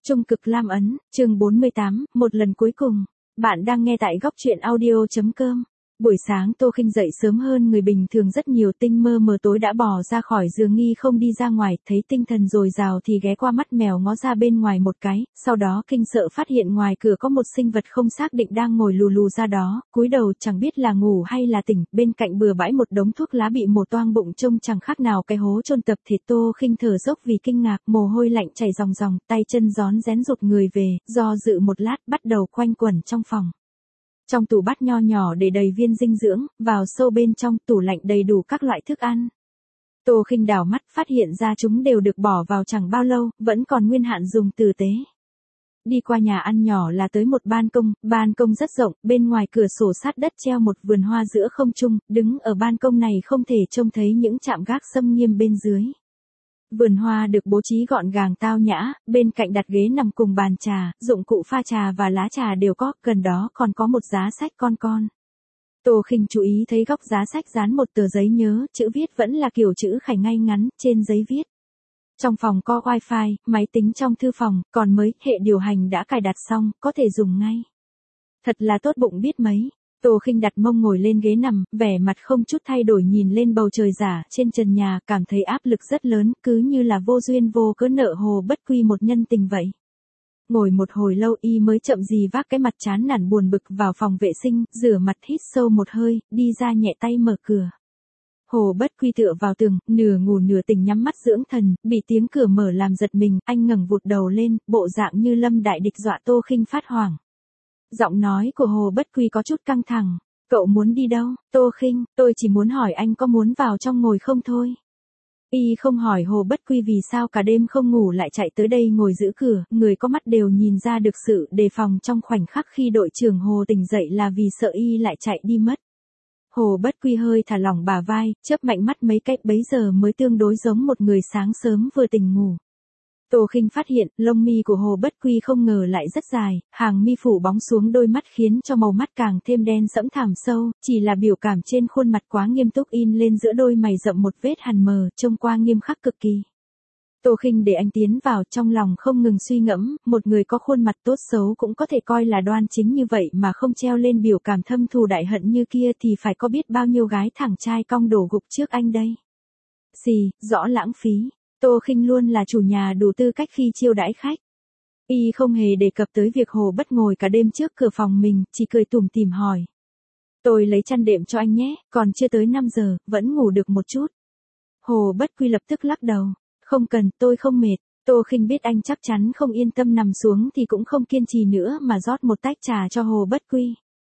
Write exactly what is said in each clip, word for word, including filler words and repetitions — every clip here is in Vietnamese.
Trung cực lam ấn, chương bốn mươi tám, một lần cuối cùng. Bạn đang nghe tại góc truyện audio.com. Buổi sáng Tô Khinh dậy sớm hơn người bình thường rất nhiều, tinh mơ mờ tối đã bỏ ra khỏi giường nghi không đi ra ngoài, thấy tinh thần dồi dào thì ghé qua mắt mèo ngó ra bên ngoài một cái, sau đó kinh sợ phát hiện ngoài cửa có một sinh vật không xác định đang ngồi lù lù ra đó, cúi đầu chẳng biết là ngủ hay là tỉnh, bên cạnh bừa bãi một đống thuốc lá bị mổ toang bụng trông chẳng khác nào cái hố chôn tập thịt. Tô Khinh thở dốc vì kinh ngạc, mồ hôi lạnh chảy ròng ròng, tay chân rón rén rụt người về, do dự một lát bắt đầu quanh quẩn trong phòng. Trong tủ bát nho nhỏ để đầy viên dinh dưỡng, vào sâu bên trong tủ lạnh đầy đủ các loại thức ăn. Tô Khinh đảo mắt phát hiện ra chúng đều được bỏ vào chẳng bao lâu, vẫn còn nguyên hạn dùng tử tế. Đi qua nhà ăn nhỏ là tới một ban công, ban công rất rộng, bên ngoài cửa sổ sát đất treo một vườn hoa giữa không trung, đứng ở ban công này không thể trông thấy những trạm gác xâm nghiêm bên dưới. Vườn hoa được bố trí gọn gàng tao nhã, bên cạnh đặt ghế nằm cùng bàn trà, dụng cụ pha trà và lá trà đều có, gần đó còn có một giá sách con con. Tô Khinh chú ý thấy góc giá sách dán một tờ giấy nhớ, chữ viết vẫn là kiểu chữ khải ngay ngắn, trên giấy viết. Trong phòng có wifi, máy tính trong thư phòng, còn mới, hệ điều hành đã cài đặt xong, có thể dùng ngay. Thật là tốt bụng biết mấy. Tô Khinh đặt mông ngồi lên ghế nằm, vẻ mặt không chút thay đổi nhìn lên bầu trời giả trên trần nhà, cảm thấy áp lực rất lớn, cứ như là vô duyên vô cớ nợ Hồ Bất Quy một nhân tình vậy. Ngồi một hồi lâu y mới chậm gì vác cái mặt chán nản buồn bực vào phòng vệ sinh, rửa mặt hít sâu một hơi, đi ra nhẹ tay mở cửa. Hồ Bất Quy tựa vào tường, nửa ngủ nửa tỉnh nhắm mắt dưỡng thần, bị tiếng cửa mở làm giật mình, anh ngẩng vụt đầu lên, bộ dạng như lâm đại địch dọa Tô Khinh phát hoảng. Giọng nói của Hồ Bất Quy có chút căng thẳng. Cậu muốn đi đâu? Tô Khinh, tôi chỉ muốn hỏi anh có muốn vào trong ngồi không thôi. Y không hỏi Hồ Bất Quy vì sao cả đêm không ngủ lại chạy tới đây ngồi giữ cửa, người có mắt đều nhìn ra được sự đề phòng trong khoảnh khắc khi đội trưởng Hồ tỉnh dậy là vì sợ Y lại chạy đi mất. Hồ Bất Quy hơi thả lỏng bả vai, chớp mạnh mắt mấy cái, bấy giờ mới tương đối giống một người sáng sớm vừa tỉnh ngủ. Tô Khinh phát hiện, lông mi của Hồ Bất Quy không ngờ lại rất dài, hàng mi phủ bóng xuống đôi mắt khiến cho màu mắt càng thêm đen sẫm thẳm sâu, chỉ là biểu cảm trên khuôn mặt quá nghiêm túc in lên giữa đôi mày rậm một vết hằn mờ, trông qua nghiêm khắc cực kỳ. Tô Khinh để anh tiến vào, trong lòng không ngừng suy ngẫm, một người có khuôn mặt tốt xấu cũng có thể coi là đoan chính như vậy mà không treo lên biểu cảm thâm thù đại hận như kia thì phải có biết bao nhiêu gái thẳng trai cong đổ gục trước anh đây. Xì, rõ lãng phí. Tô Khinh luôn là chủ nhà đủ tư cách khi chiêu đãi khách. Y không hề đề cập tới việc Hồ Bất ngồi cả đêm trước cửa phòng mình, chỉ cười tủm tỉm hỏi. Tôi lấy chăn đệm cho anh nhé, còn chưa tới năm giờ, vẫn ngủ được một chút. Hồ Bất Quy lập tức lắc đầu. Không cần, tôi không mệt. Tô Khinh biết anh chắc chắn không yên tâm nằm xuống thì cũng không kiên trì nữa mà rót một tách trà cho Hồ Bất Quy.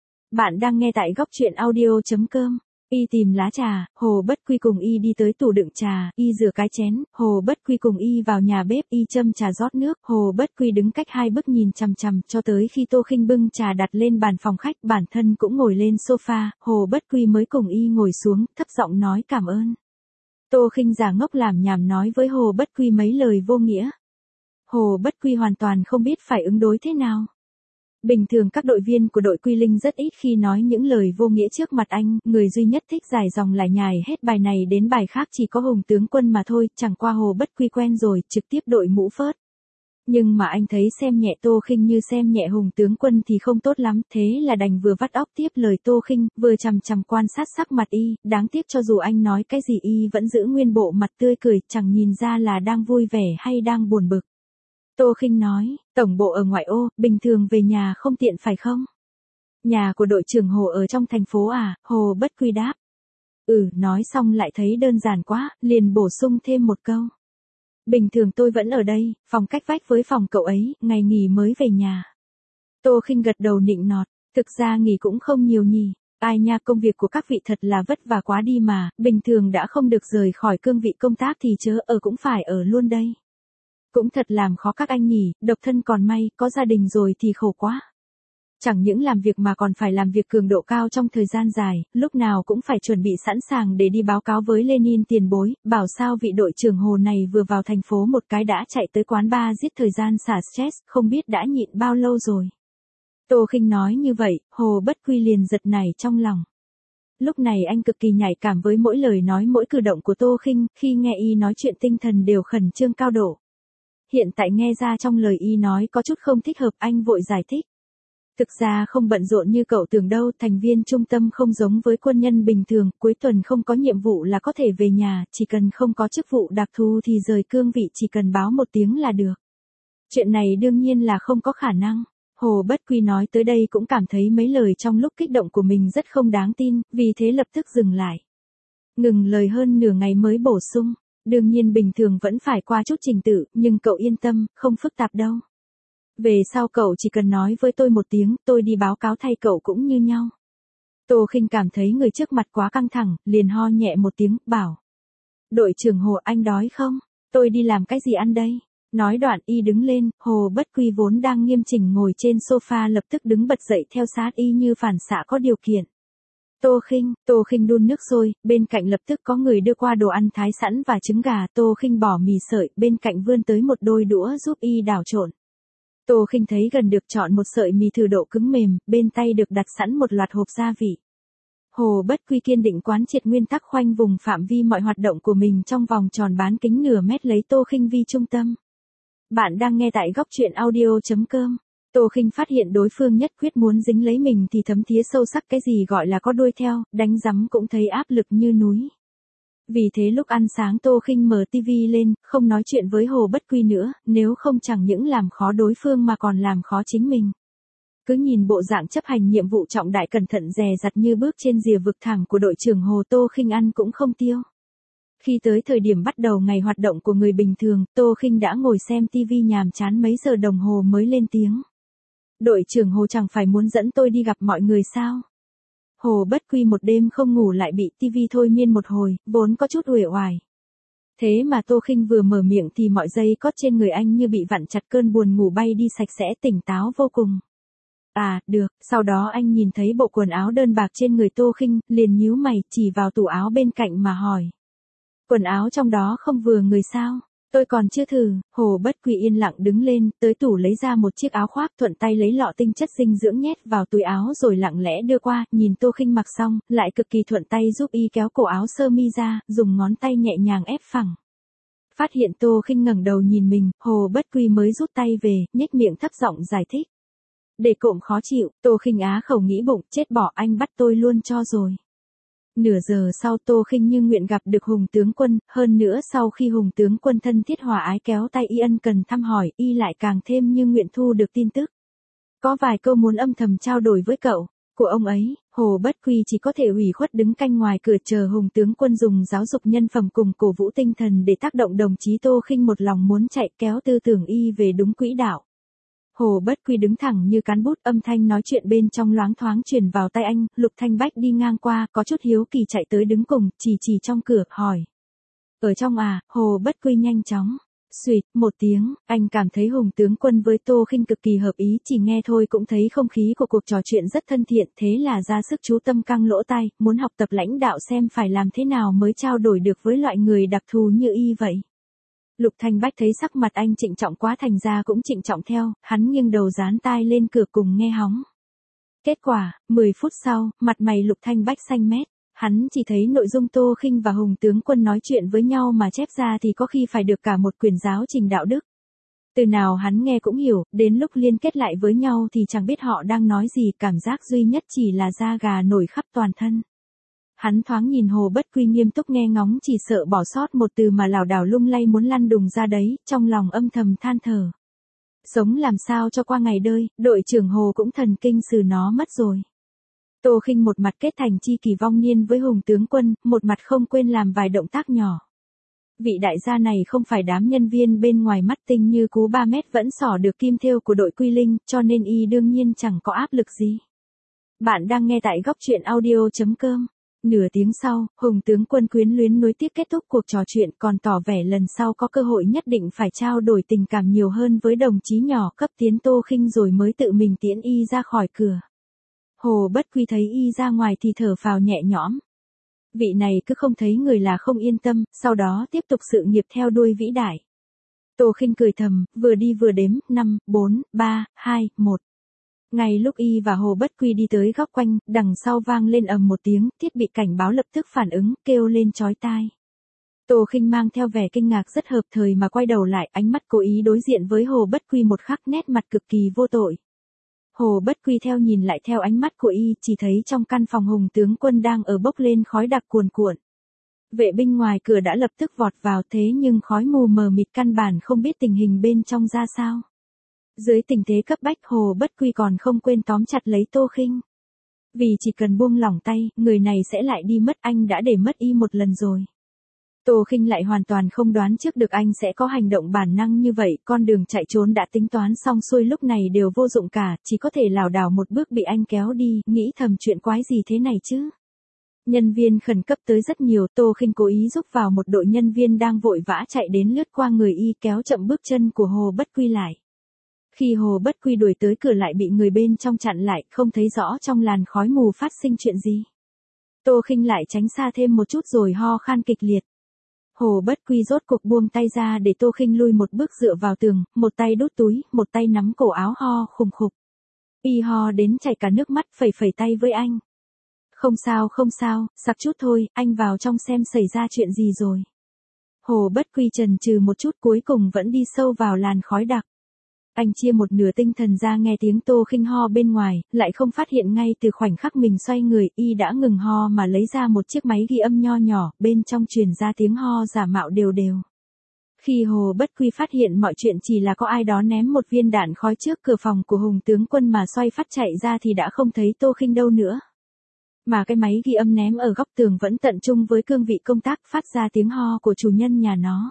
Bạn đang nghe tại góc truyện audio.com. Y tìm lá trà, Hồ Bất Quy cùng Y đi tới tủ đựng trà, Y rửa cái chén, Hồ Bất Quy cùng Y vào nhà bếp, Y châm trà rót nước, Hồ Bất Quy đứng cách hai bước nhìn chằm chằm cho tới khi Tô Khinh bưng trà đặt lên bàn phòng khách, bản thân cũng ngồi lên sofa, Hồ Bất Quy mới cùng Y ngồi xuống, thấp giọng nói cảm ơn. Tô Khinh giả ngốc làm nhảm nói với Hồ Bất Quy mấy lời vô nghĩa. Hồ Bất Quy hoàn toàn không biết phải ứng đối thế nào. Bình thường các đội viên của đội Quy Linh rất ít khi nói những lời vô nghĩa trước mặt anh, người duy nhất thích dài dòng lải nhải hết bài này đến bài khác chỉ có Hùng tướng quân mà thôi, chẳng qua Hồ Bất Quy quen rồi, trực tiếp đội mũ phớt. Nhưng mà anh thấy xem nhẹ Tô Khinh như xem nhẹ Hùng tướng quân thì không tốt lắm, thế là đành vừa vắt óc tiếp lời Tô Khinh, vừa chằm chằm quan sát sắc mặt Y, đáng tiếc cho dù anh nói cái gì Y vẫn giữ nguyên bộ mặt tươi cười, chẳng nhìn ra là đang vui vẻ hay đang buồn bực. Tô Khinh nói, tổng bộ ở ngoại ô, bình thường về nhà không tiện phải không? Nhà của đội trưởng Hồ ở trong thành phố à? Hồ Bất Quy đáp. Ừ, nói xong lại thấy đơn giản quá, liền bổ sung thêm một câu. Bình thường tôi vẫn ở đây, phòng cách vách với phòng cậu ấy, ngày nghỉ mới về nhà. Tô Khinh gật đầu nịnh nọt, thực ra nghỉ cũng không nhiều nhỉ. Ai nha, công việc của các vị thật là vất vả quá đi mà, bình thường đã không được rời khỏi cương vị công tác thì chớ ở cũng phải ở luôn đây. Cũng thật làm khó các anh nhỉ, độc thân còn may, có gia đình rồi thì khổ quá. Chẳng những làm việc mà còn phải làm việc cường độ cao trong thời gian dài, lúc nào cũng phải chuẩn bị sẵn sàng để đi báo cáo với Lenin tiền bối, bảo sao vị đội trưởng Hồ này vừa vào thành phố một cái đã chạy tới quán bar giết thời gian xả stress, không biết đã nhịn bao lâu rồi. Tô Khinh nói như vậy, Hồ Bất Quy liền giật nảy trong lòng. Lúc này anh cực kỳ nhạy cảm với mỗi lời nói mỗi cử động của Tô Khinh, khi nghe Y nói chuyện tinh thần đều khẩn trương cao độ. hiện tại nghe ra trong lời y nói có chút không thích hợp, anh vội giải thích. Thực ra không bận rộn như cậu tưởng đâu, thành viên trung tâm không giống với quân nhân bình thường, cuối tuần không có nhiệm vụ là có thể về nhà, chỉ cần không có chức vụ đặc thù thì rời cương vị chỉ cần báo một tiếng là được. Chuyện này đương nhiên là không có khả năng. Hồ Bất Quy nói tới đây cũng cảm thấy mấy lời trong lúc kích động của mình rất không đáng tin, vì thế lập tức dừng lại. Ngừng lời hơn nửa ngày mới bổ sung, đương nhiên bình thường vẫn phải qua chút trình tự, nhưng cậu yên tâm, không phức tạp đâu. Về sau cậu chỉ cần nói với tôi một tiếng, tôi đi báo cáo thay cậu cũng như nhau. Tô Khinh cảm thấy người trước mặt quá căng thẳng, liền ho nhẹ một tiếng, bảo. Đội trưởng Hồ, anh đói không? Tôi đi làm cái gì ăn đây? Nói đoạn y đứng lên, Hồ Bất Quy vốn đang nghiêm chỉnh ngồi trên sofa lập tức đứng bật dậy theo sát y như phản xạ có điều kiện. Tô Khinh, Tô Khinh đun nước sôi, bên cạnh lập tức có người đưa qua đồ ăn thái sẵn và trứng gà, Tô Khinh bỏ mì sợi, bên cạnh vươn tới một đôi đũa giúp y đảo trộn. Tô Khinh thấy gần được chọn một sợi mì thử độ cứng mềm, bên tay được đặt sẵn một loạt hộp gia vị. Hồ Bất Quy kiên định quán triệt nguyên tắc khoanh vùng phạm vi mọi hoạt động của mình trong vòng tròn bán kính nửa mét lấy Tô Khinh vi trung tâm. Bạn đang nghe tại góc truyện audio chấm com. Tô Khinh phát hiện đối phương nhất quyết muốn dính lấy mình thì thấm thía sâu sắc cái gì gọi là có đuôi theo, đánh rắm cũng thấy áp lực như núi. Vì thế lúc ăn sáng Tô Khinh mở tivi lên, không nói chuyện với Hồ Bất Quy nữa, nếu không chẳng những làm khó đối phương mà còn làm khó chính mình. Cứ nhìn bộ dạng chấp hành nhiệm vụ trọng đại cẩn thận dè dặt như bước trên rìa vực thẳm của đội trưởng Hồ, Tô Khinh ăn cũng không tiêu. Khi tới thời điểm bắt đầu ngày hoạt động của người bình thường, Tô Khinh đã ngồi xem tivi nhàm chán mấy giờ đồng hồ mới lên tiếng. Đội trưởng Hồ chẳng phải muốn dẫn tôi đi gặp mọi người sao? Hồ Bất Quy một đêm không ngủ lại bị tivi thôi miên một hồi, vốn có chút uể oải. Thế mà Tô Khinh vừa mở miệng thì mọi dây cót trên người anh như bị vặn chặt, cơn buồn ngủ bay đi sạch sẽ, tỉnh táo vô cùng. À, được, sau đó anh nhìn thấy bộ quần áo đơn bạc trên người Tô Khinh, liền nhíu mày, chỉ vào tủ áo bên cạnh mà hỏi. Quần áo trong đó không vừa người sao? Tôi còn chưa thử. Hồ Bất Quy yên lặng đứng lên, tới tủ lấy ra một chiếc áo khoác, thuận tay lấy lọ tinh chất dinh dưỡng nhét vào túi áo rồi lặng lẽ đưa qua, nhìn Tô Khinh mặc xong, lại cực kỳ thuận tay giúp y kéo cổ áo sơ mi ra, dùng ngón tay nhẹ nhàng ép phẳng. Phát hiện Tô Khinh ngẩng đầu nhìn mình, Hồ Bất Quy mới rút tay về, nhếch miệng thấp giọng giải thích. Để cộm khó chịu, Tô Khinh á khẩu nghĩ bụng, chết bỏ, anh bắt tôi luôn cho rồi. Nửa giờ sau Tô Khinh như nguyện gặp được Hùng tướng quân, hơn nữa sau khi Hùng tướng quân thân thiết hòa ái kéo tay y ân cần thăm hỏi, y lại càng thêm như nguyện thu được tin tức. Có vài câu muốn âm thầm trao đổi với cậu, của ông ấy, Hồ Bất Quy chỉ có thể ủy khuất đứng canh ngoài cửa chờ Hùng tướng quân dùng giáo dục nhân phẩm cùng cổ vũ tinh thần để tác động đồng chí Tô Khinh một lòng muốn chạy kéo tư tưởng y về đúng quỹ đạo. Hồ Bất Quy đứng thẳng như cán bút, âm thanh nói chuyện bên trong loáng thoáng truyền vào tai anh, Lục Thanh Bách đi ngang qua, có chút hiếu kỳ chạy tới đứng cùng, chỉ chỉ trong cửa, hỏi. Ở trong à, Hồ Bất Quy nhanh chóng. Xuyệt, một tiếng, anh cảm thấy Hùng tướng quân với Tô Khinh cực kỳ hợp ý, chỉ nghe thôi cũng thấy không khí của cuộc trò chuyện rất thân thiện, thế là ra sức chú tâm căng lỗ tai, muốn học tập lãnh đạo xem phải làm thế nào mới trao đổi được với loại người đặc thù như y vậy. Lục Thanh Bách thấy sắc mặt anh trịnh trọng quá thành ra cũng trịnh trọng theo, hắn nghiêng đầu dán tai lên cửa cùng nghe hóng. Kết quả, mười phút sau, mặt mày Lục Thanh Bách xanh mét, hắn chỉ thấy nội dung Tô Khinh và Hùng tướng quân nói chuyện với nhau mà chép ra thì có khi phải được cả một quyển giáo trình đạo đức. Từ nào hắn nghe cũng hiểu, đến lúc liên kết lại với nhau thì chẳng biết họ đang nói gì, cảm giác duy nhất chỉ là da gà nổi khắp toàn thân. Hắn thoáng nhìn Hồ Bất Quy nghiêm túc nghe ngóng, chỉ sợ bỏ sót một từ mà lảo đảo lung lay muốn lăn đùng ra đấy, trong lòng âm thầm than thở. Sống làm sao cho qua ngày đơi, đội trưởng Hồ cũng thần kinh xử nó mất rồi. Tô Khinh một mặt kết thành chi kỷ vong niên với Hùng tướng quân, một mặt không quên làm vài động tác nhỏ. Vị đại gia này không phải đám nhân viên bên ngoài mắt tinh như cú ba mét vẫn xỏ được kim thêu của đội Quy Linh, cho nên y đương nhiên chẳng có áp lực gì. Bạn đang nghe tại góc truyện audio chấm com. Nửa tiếng sau, Hùng tướng quân quyến luyến nuối tiếc kết thúc cuộc trò chuyện, còn tỏ vẻ lần sau có cơ hội nhất định phải trao đổi tình cảm nhiều hơn với đồng chí nhỏ cấp tiến Tô Khinh rồi mới tự mình tiễn y ra khỏi cửa. Hồ Bất Quy thấy y ra ngoài thì thở phào nhẹ nhõm. Vị này cứ không thấy người là không yên tâm, sau đó tiếp tục sự nghiệp theo đuôi vĩ đại. Tô Khinh cười thầm, vừa đi vừa đếm, năm, bốn, ba, hai, một. Ngay lúc y và Hồ Bất Quy đi tới góc quanh, đằng sau vang lên ầm một tiếng, thiết bị cảnh báo lập tức phản ứng, kêu lên chói tai. Tô Khinh mang theo vẻ kinh ngạc rất hợp thời mà quay đầu lại, ánh mắt cố ý đối diện với Hồ Bất Quy một khắc, nét mặt cực kỳ vô tội. Hồ Bất Quy theo nhìn lại theo ánh mắt của y, chỉ thấy trong căn phòng Hùng tướng quân đang ở bốc lên khói đặc cuồn cuộn. Vệ binh ngoài cửa đã lập tức vọt vào, thế nhưng khói mù mờ mịt căn bản không biết tình hình bên trong ra sao. Dưới tình thế cấp bách, Hồ Bất Quy còn không quên tóm chặt lấy Tô Khinh. Vì chỉ cần buông lỏng tay, người này sẽ lại đi mất, anh đã để mất y một lần rồi. Tô Khinh lại hoàn toàn không đoán trước được anh sẽ có hành động bản năng như vậy, con đường chạy trốn đã tính toán xong xuôi lúc này đều vô dụng cả, chỉ có thể lảo đảo một bước bị anh kéo đi, nghĩ thầm chuyện quái gì thế này chứ. Nhân viên khẩn cấp tới rất nhiều, Tô Khinh cố ý giúp vào một đội nhân viên đang vội vã chạy đến lướt qua người y, kéo chậm bước chân của Hồ Bất Quy lại. Khi Hồ Bất Quy đuổi tới cửa lại bị người bên trong chặn lại, không thấy rõ trong làn khói mù phát sinh chuyện gì. Tô Khinh lại tránh xa thêm một chút rồi ho khan kịch liệt. Hồ Bất Quy rốt cuộc buông tay ra để Tô Khinh lui một bước dựa vào tường, một tay đút túi, một tay nắm cổ áo ho khùng khục. Y ho đến chảy cả nước mắt, phẩy phẩy tay với anh. Không sao không sao, sặc chút thôi, anh vào trong xem xảy ra chuyện gì rồi. Hồ Bất Quy chần chừ một chút cuối cùng vẫn đi sâu vào làn khói đặc. Anh chia một nửa tinh thần ra nghe tiếng Tô Khinh ho bên ngoài, lại không phát hiện ngay từ khoảnh khắc mình xoay người, y đã ngừng ho mà lấy ra một chiếc máy ghi âm nho nhỏ, bên trong truyền ra tiếng ho giả mạo đều đều. Khi Hồ Bất Quy phát hiện mọi chuyện chỉ là có ai đó ném một viên đạn khói trước cửa phòng của Hùng tướng quân mà xoay phát chạy ra thì đã không thấy Tô Khinh đâu nữa. Mà cái máy ghi âm ném ở góc tường vẫn tận trung với cương vị công tác phát ra tiếng ho của chủ nhân nhà nó.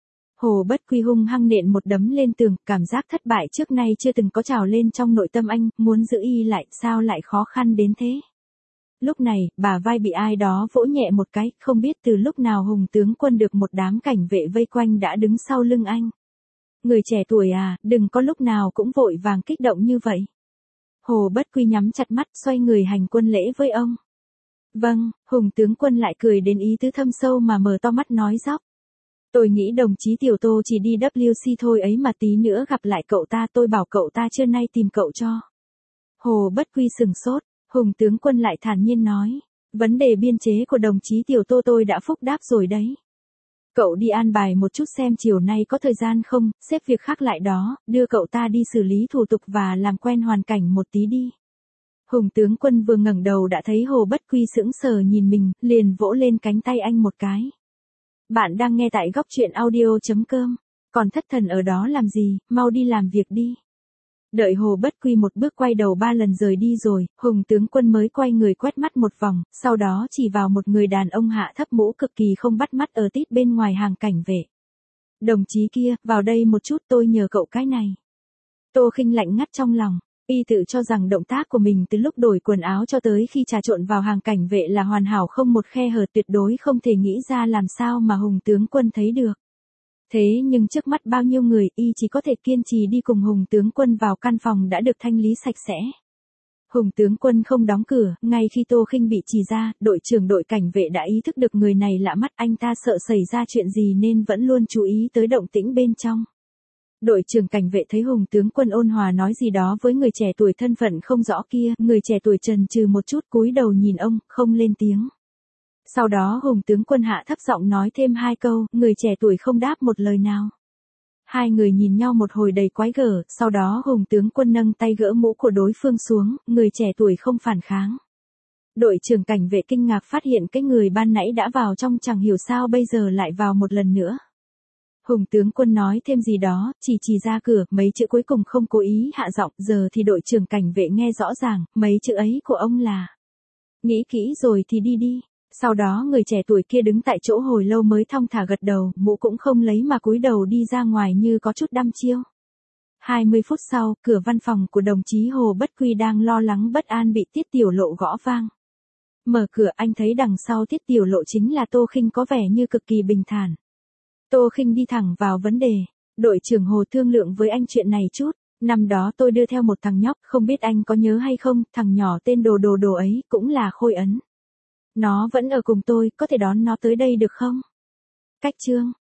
Hồ Bất Quy hung hăng nện một đấm lên tường, cảm giác thất bại trước nay chưa từng có trào lên trong nội tâm anh, muốn giữ y lại, sao lại khó khăn đến thế. Lúc này, bả vai bị ai đó vỗ nhẹ một cái, không biết từ lúc nào Hùng tướng quân được một đám cảnh vệ vây quanh đã đứng sau lưng anh. Người trẻ tuổi à, đừng có lúc nào cũng vội vàng kích động như vậy. Hồ Bất Quy nhắm chặt mắt, xoay người hành quân lễ với ông. Vâng, Hùng tướng quân lại cười đến ý tứ thâm sâu mà mở to mắt nói dóc. Tôi nghĩ đồng chí Tiểu Tô chỉ đi W C thôi ấy mà tí nữa gặp lại cậu ta, tôi bảo cậu ta trưa nay tìm cậu cho. Hồ Bất Quy sừng sốt, Hùng tướng quân lại thản nhiên nói, vấn đề biên chế của đồng chí Tiểu Tô tôi đã phúc đáp rồi đấy. Cậu đi an bài một chút xem chiều nay có thời gian không, xếp việc khác lại đó, đưa cậu ta đi xử lý thủ tục và làm quen hoàn cảnh một tí đi. Hùng tướng quân vừa ngẩng đầu đã thấy Hồ Bất Quy sững sờ nhìn mình, liền vỗ lên cánh tay anh một cái. Bạn đang nghe tại góc truyện audio chấm com, còn thất thần ở đó làm gì, mau đi làm việc đi. Đợi Hồ Bất Quy một bước quay đầu ba lần rời đi rồi, Hùng tướng quân mới quay người quét mắt một vòng, sau đó chỉ vào một người đàn ông hạ thấp mũ cực kỳ không bắt mắt ở tít bên ngoài hàng cảnh vệ. Đồng chí kia, vào đây một chút tôi nhờ cậu cái này. Tô Khinh lạnh ngắt trong lòng. Y tự cho rằng động tác của mình từ lúc đổi quần áo cho tới khi trà trộn vào hàng cảnh vệ là hoàn hảo không một khe hở, tuyệt đối không thể nghĩ ra làm sao mà Hùng tướng quân thấy được. Thế nhưng trước mắt bao nhiêu người, y chỉ có thể kiên trì đi cùng Hùng tướng quân vào căn phòng đã được thanh lý sạch sẽ. Hùng tướng quân không đóng cửa, ngay khi Tô Khinh bị chỉ ra, đội trưởng đội cảnh vệ đã ý thức được người này lạ mắt, anh ta sợ xảy ra chuyện gì nên vẫn luôn chú ý tới động tĩnh bên trong. Đội trưởng cảnh vệ thấy Hùng tướng quân ôn hòa nói gì đó với người trẻ tuổi thân phận không rõ kia, người trẻ tuổi chần chừ một chút cúi đầu nhìn ông, không lên tiếng. Sau đó Hùng tướng quân hạ thấp giọng nói thêm hai câu, người trẻ tuổi không đáp một lời nào. Hai người nhìn nhau một hồi đầy quái gở, sau đó Hùng tướng quân nâng tay gỡ mũ của đối phương xuống, người trẻ tuổi không phản kháng. Đội trưởng cảnh vệ kinh ngạc phát hiện cái người ban nãy đã vào trong chẳng hiểu sao bây giờ lại vào một lần nữa. Hùng tướng quân nói thêm gì đó, chỉ chỉ ra cửa, mấy chữ cuối cùng không cố ý hạ giọng, giờ thì đội trưởng cảnh vệ nghe rõ ràng, mấy chữ ấy của ông là. Nghĩ kỹ rồi thì đi đi. Sau đó người trẻ tuổi kia đứng tại chỗ hồi lâu mới thong thả gật đầu, mũ cũng không lấy mà cúi đầu đi ra ngoài như có chút đăm chiêu. hai mươi phút sau, cửa văn phòng của đồng chí Hồ Bất Quy đang lo lắng bất an bị Tiết Tiểu Lộ gõ vang. Mở cửa anh thấy đằng sau Tiết Tiểu Lộ chính là Tô Khinh có vẻ như cực kỳ bình thản. Tô Khinh đi thẳng vào vấn đề, đội trưởng Hồ thương lượng với anh chuyện này chút, năm đó tôi đưa theo một thằng nhóc, không biết anh có nhớ hay không, thằng nhỏ tên Đồ Đồ Đồ ấy, cũng là Khôi Ấn. Nó vẫn ở cùng tôi, có thể đón nó tới đây được không? Cách chương